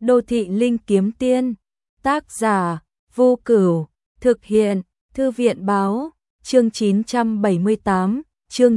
Đô thị linh kiếm tiên, tác giả, Vô Cửu, thực hiện, Thư viện báo, chương 978, chương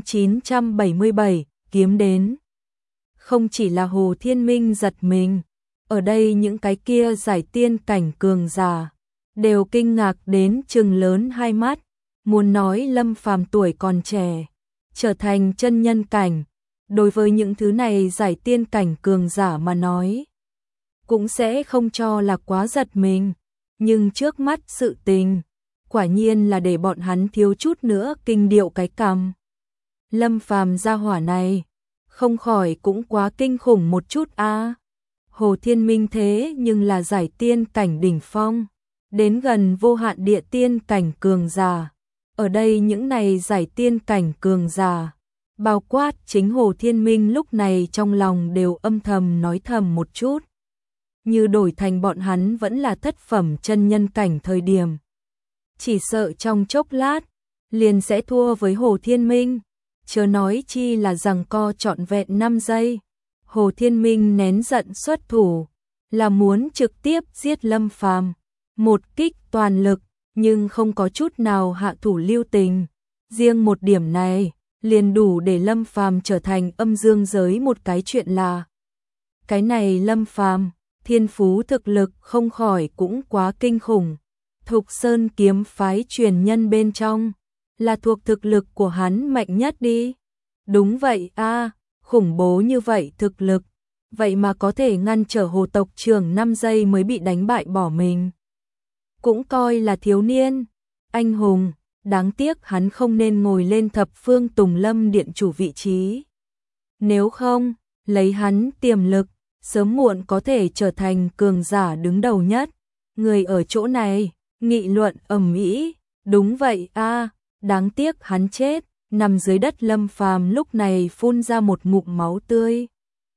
977, kiếm đến. Không chỉ là Hồ Thiên Minh giật mình, ở đây những cái kia giải tiên cảnh cường giả, đều kinh ngạc đến trừng lớn hai mắt, muốn nói Lâm Phàm tuổi còn trẻ, trở thành chân nhân cảnh, đối với những thứ này giải tiên cảnh cường giả mà nói, cũng sẽ không cho là quá giật mình, nhưng trước mắt sự tình, quả nhiên là để bọn hắn thiếu chút nữa kinh điệu cái cằm. Lâm Phàm gia hỏa này, không khỏi cũng quá kinh khủng một chút a. Hồ Thiên Minh thế nhưng là giải tiên cảnh đỉnh phong, đến gần vô hạn địa tiên cảnh cường giả. Ở đây những này giải tiên cảnh cường giả, bao quát chính Hồ Thiên Minh lúc này trong lòng đều âm thầm nói thầm một chút. Như đổi thành bọn hắn vẫn là thất phẩm chân nhân cảnh thời điểm. Chỉ sợ trong chốc lát, liền sẽ thua với Hồ Thiên Minh, chớ nói chi là giằng co trọn vẹn 5 giây. Hồ Thiên Minh nén giận xuất thủ, là muốn trực tiếp giết Lâm Phàm, một kích toàn lực, nhưng không có chút nào hạ thủ lưu tình. Riêng một điểm này, liền đủ để Lâm Phàm trở thành âm dương giới một cái chuyện là. Cái này Lâm Phàm, thiên phú thực lực không khỏi cũng quá kinh khủng. Thục Sơn kiếm phái truyền nhân bên trong, là thuộc thực lực của hắn mạnh nhất đi. Đúng vậy a, khủng bố như vậy thực lực, vậy mà có thể ngăn trở Hồ tộc trưởng 5 giây mới bị đánh bại bỏ mình. Cũng coi là thiếu niên, anh hùng, đáng tiếc hắn không nên ngồi lên thập phương Tùng Lâm điện chủ vị trí. Nếu không, lấy hắn tiềm lực, sớm muộn có thể trở thành cường giả đứng đầu nhất. Người ở chỗ này, nghị luận ầm ĩ, đúng vậy a, đáng tiếc hắn chết. Nằm dưới đất Lâm Phàm lúc này phun ra một ngụm máu tươi.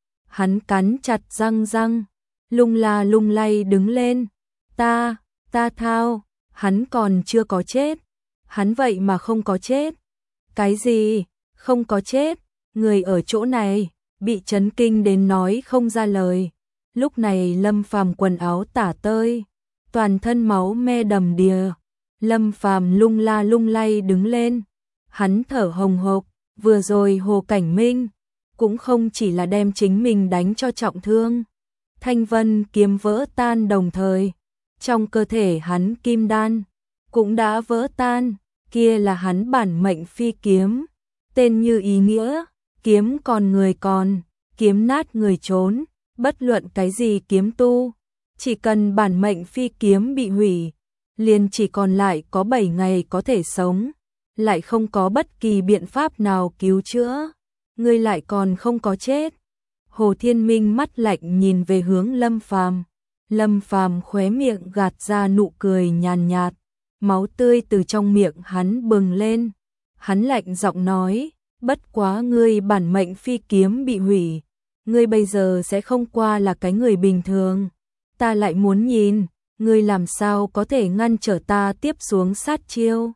Hắn cắn chặt răng, lung la lung lay đứng lên. Ta thao, hắn còn chưa có chết. Hắn vậy mà không có chết. Cái gì? Không có chết? Người ở chỗ này bị chấn kinh đến nói không ra lời. Lúc này Lâm Phàm quần áo tả tơi, toàn thân máu me đầm đìa. Lâm Phàm lung la lung lay đứng lên. Hắn thở hồng hộc, vừa rồi Hồ Cảnh Minh cũng không chỉ là đem chính mình đánh cho trọng thương. Thanh vân kiếm vỡ tan đồng thời, trong cơ thể hắn kim đan cũng đã vỡ tan, kia là hắn bản mệnh phi kiếm, tên như ý nghĩa, kiếm còn người còn, kiếm nát người trốn, bất luận cái gì kiếm tu, chỉ cần bản mệnh phi kiếm bị hủy, liền chỉ còn lại có 7 ngày có thể sống. Lại không có bất kỳ biện pháp nào cứu chữa, ngươi lại còn không có chết. Hồ Thiên Minh mắt lạnh nhìn về hướng Lâm Phàm. Lâm Phàm khóe miệng gạt ra nụ cười nhàn nhạt, máu tươi từ trong miệng hắn bừng lên. Hắn lạnh giọng nói, bất quá ngươi bản mệnh phi kiếm bị hủy, ngươi bây giờ sẽ không qua là cái người bình thường. Ta lại muốn nhìn, ngươi làm sao có thể ngăn trở ta tiếp xuống sát chiêu.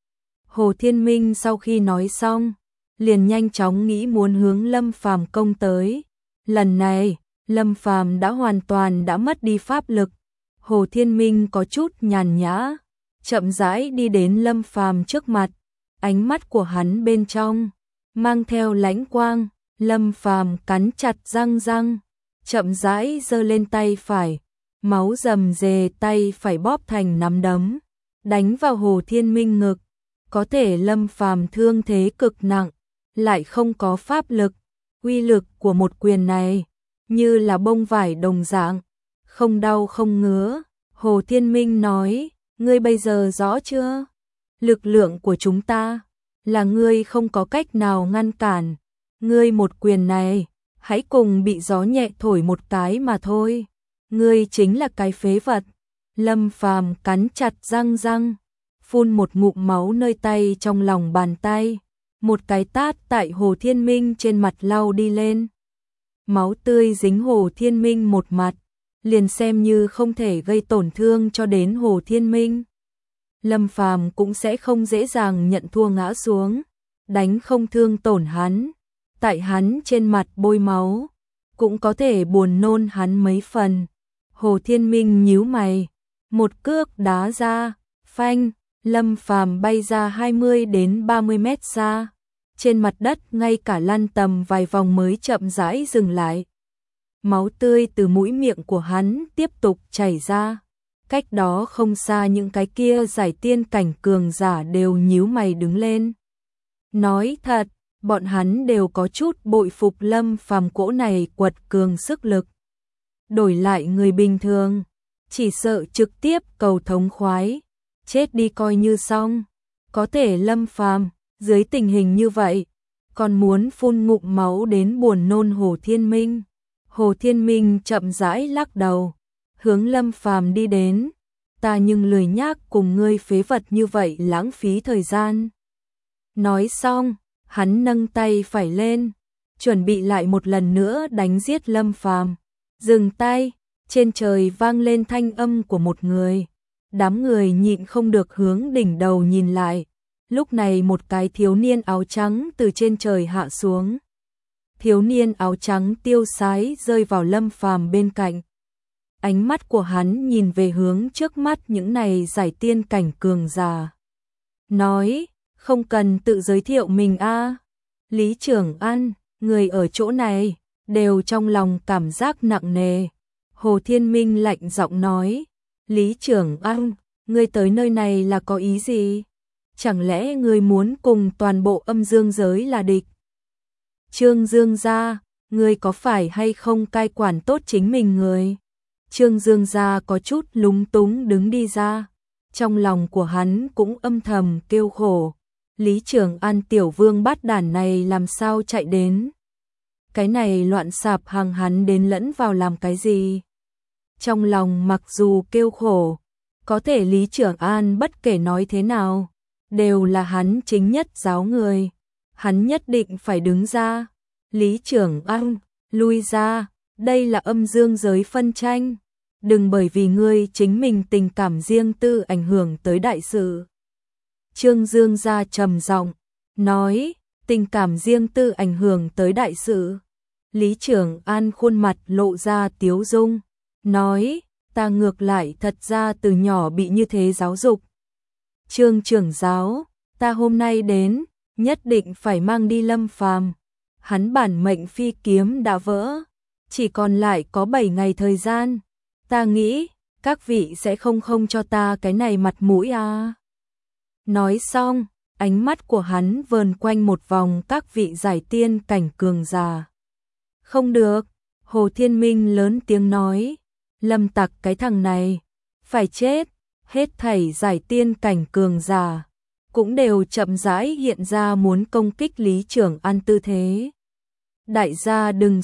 Hồ Thiên Minh sau khi nói xong, liền nhanh chóng nghĩ muốn hướng Lâm Phàm công tới. Lần này, Lâm Phàm đã hoàn toàn đã mất đi pháp lực. Hồ Thiên Minh có chút nhàn nhã, chậm rãi đi đến Lâm Phàm trước mặt, ánh mắt của hắn bên trong mang theo lãnh quang. Lâm Phàm cắn chặt răng, chậm rãi giơ lên tay phải, máu rầm rề, tay phải bóp thành nắm đấm, đánh vào Hồ Thiên Minh ngực. Có thể Lâm Phàm thương thế cực nặng, lại không có pháp lực, uy lực của một quyền này như là bông vải đồng dạng, không đau không ngứa. Hồ Thiên Minh nói, ngươi bây giờ rõ chưa? Lực lượng của chúng ta là ngươi không có cách nào ngăn cản. Ngươi một quyền này, hãy cùng bị gió nhẹ thổi một cái mà thôi. Ngươi chính là cái phế vật. Lâm Phàm cắn chặt răng, phun một ngụm máu nơi tay trong lòng bàn tay, một cái tát tại Hồ Thiên Minh trên mặt lau đi lên. Máu tươi dính Hồ Thiên Minh một mặt, liền xem như không thể gây tổn thương cho đến Hồ Thiên Minh. Lâm Phàm cũng sẽ không dễ dàng nhận thua ngã xuống, đánh không thương tổn hắn, tại hắn trên mặt bôi máu, cũng có thể buồn nôn hắn mấy phần. Hồ Thiên Minh nhíu mày, một cước đá ra, phanh, Lâm Phàm bay ra 20 đến 30 mét xa. Trên mặt đất ngay cả lăn tầm vài vòng mới chậm rãi dừng lại. Máu tươi từ mũi miệng của hắn tiếp tục chảy ra. Cách đó không xa những cái kia giải tiên cảnh cường giả đều nhíu mày đứng lên. Nói thật, bọn hắn đều có chút bội phục Lâm Phàm cỗ này quật cường sức lực. Đổi lại người bình thường, chỉ sợ trực tiếp cầu thống khoái, chết đi coi như xong. Có thể Lâm Phàm dưới tình hình như vậy, còn muốn phun ngụm máu đến buồn nôn Hồ Thiên Minh. Hồ Thiên Minh chậm rãi lắc đầu, hướng Lâm Phàm đi đến. Ta nhưng lười nhác cùng ngươi phế vật như vậy lãng phí thời gian. Nói xong, hắn nâng tay phải lên, chuẩn bị lại một lần nữa đánh giết Lâm Phàm. Dừng tay, trên trời vang lên thanh âm của một người. Đám người nhịn không được hướng đỉnh đầu nhìn lại. Lúc này một cái thiếu niên áo trắng từ trên trời hạ xuống. Thiếu niên áo trắng tiêu sái rơi vào Lâm Phàm bên cạnh. Ánh mắt của hắn nhìn về hướng trước mắt những này giải tiên cảnh cường giả. Nói, không cần tự giới thiệu mình a. Lý Trường An, người ở chỗ này, đều trong lòng cảm giác nặng nề. Hồ Thiên Minh lạnh giọng nói, Lý Trường An, ngươi tới nơi này là có ý gì? Chẳng lẽ ngươi muốn cùng toàn bộ âm dương giới là địch? Trương Dương gia, ngươi có phải hay không cai quản tốt chính mình người? Trương Dương gia có chút lúng túng đứng đi ra. Trong lòng của hắn cũng âm thầm kêu khổ. Lý Trường An tiểu vương bát đản này làm sao chạy đến? Cái này loạn sạp hàng hắn đến lẫn vào làm cái gì? Trong lòng mặc dù kêu khổ, có thể Lý Trường An bất kể nói thế nào, đều là hắn chính nhất giáo người. Hắn nhất định phải đứng ra. Lý Trường An, lui ra, đây là âm dương giới phân tranh. Đừng bởi vì ngươi chính mình tình cảm riêng tư ảnh hưởng tới đại sự. Trương Dương gia trầm giọng nói, tình cảm riêng tư ảnh hưởng tới đại sự. Lý Trường An khuôn mặt lộ ra tiếu dung, nói, ta ngược lại thật ra từ nhỏ bị như thế giáo dục. Trương trưởng giáo, ta hôm nay đến, nhất định phải mang đi Lâm Phàm. Hắn bản mệnh phi kiếm đã vỡ, chỉ còn lại có 7 ngày thời gian. Ta nghĩ, các vị sẽ không cho ta cái này mặt mũi à. Nói xong, ánh mắt của hắn vờn quanh một vòng các vị giải tiên cảnh cường giả. Không được, Hồ Thiên Minh lớn tiếng nói, Lâm Tặc cái thằng này, phải chết. Hết thảy giải tiên cảnh cường giả cũng đều chậm rãi hiện ra muốn công kích Lý Trường An tư thế. Đại gia đừng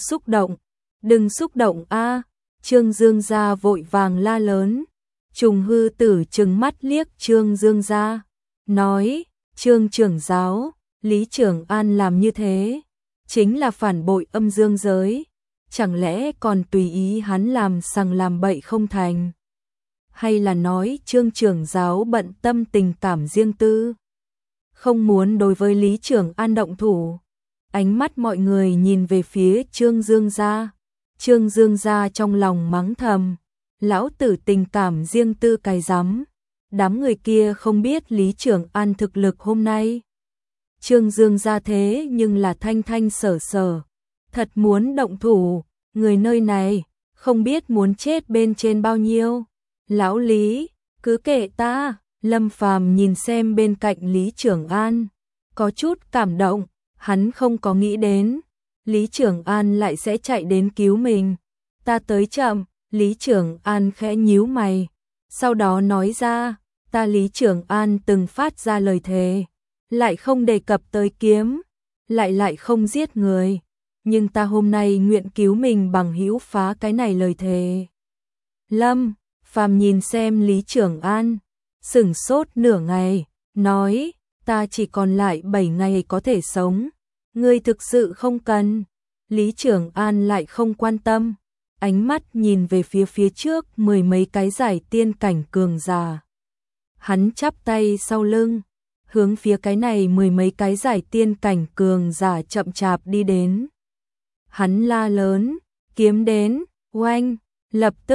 xúc động a. Trương Dương gia vội vàng la lớn. Trùng Hư Tử trừng mắt liếc Trương Dương gia, nói, Trương trưởng giáo, Lý Trường An làm như thế, chính là phản bội âm dương giới, chẳng lẽ còn tùy ý hắn làm sằng làm bậy không thành? Hay là nói Trương trưởng giáo bận tâm tình cảm riêng tư, không muốn đối với Lý Trường An động thủ? Ánh mắt mọi người nhìn về phía Trương Dương gia. Trương Dương gia trong lòng mắng thầm, lão tử tình cảm riêng tư cái rắm. Đám người kia không biết Lý Trường An thực lực hôm nay. Trương Dương gia thế nhưng là thanh thanh sở sở, thật muốn động thủ, người nơi này không biết muốn chết bên trên bao nhiêu. Lão Lý, cứ kệ ta. Lâm Phàm nhìn xem bên cạnh Lý Trường An, có chút cảm động, hắn không có nghĩ đến Lý Trường An lại sẽ chạy đến cứu mình. Ta tới chậm. Lý Trường An khẽ nhíu mày, sau đó nói ra, ta Lý Trường An từng phát ra lời thề, lại không đề cập tới kiếm, lại không giết người, nhưng ta hôm nay nguyện cứu mình bằng hữu phá cái này lời thề. Lâm Phàm nhìn xem Lý Trường An, sửng sốt nửa ngày, nói, ta chỉ còn lại 7 ngày có thể sống, ngươi thực sự không cần. Lý Trường An lại không quan tâm, ánh mắt nhìn về phía trước 10 mấy cái giải tiên cảnh cường giả. Hắn chắp tay sau lưng, hướng phía cái này 10 mấy cái giải tiên cảnh cường giả chậm chạp đi đến. Hắn la lớn, kiếm đến, oanh, lập tức,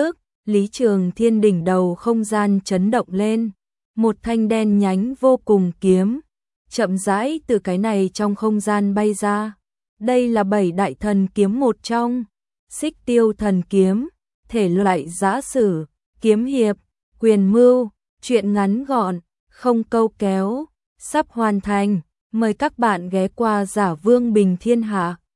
Lý Trường Thiên đỉnh đầu không gian chấn động lên, một thanh đen nhánh vô cùng kiếm, chậm rãi từ cái này trong không gian bay ra. Đây là 7 đại thần kiếm một trong, Xích Tiêu thần kiếm, thể loại giã sử, kiếm hiệp, quyền mưu, truyện ngắn gọn, không câu kéo, sắp hoàn thành. Mời các bạn ghé qua Giả Vương Bình Thiên Hạ.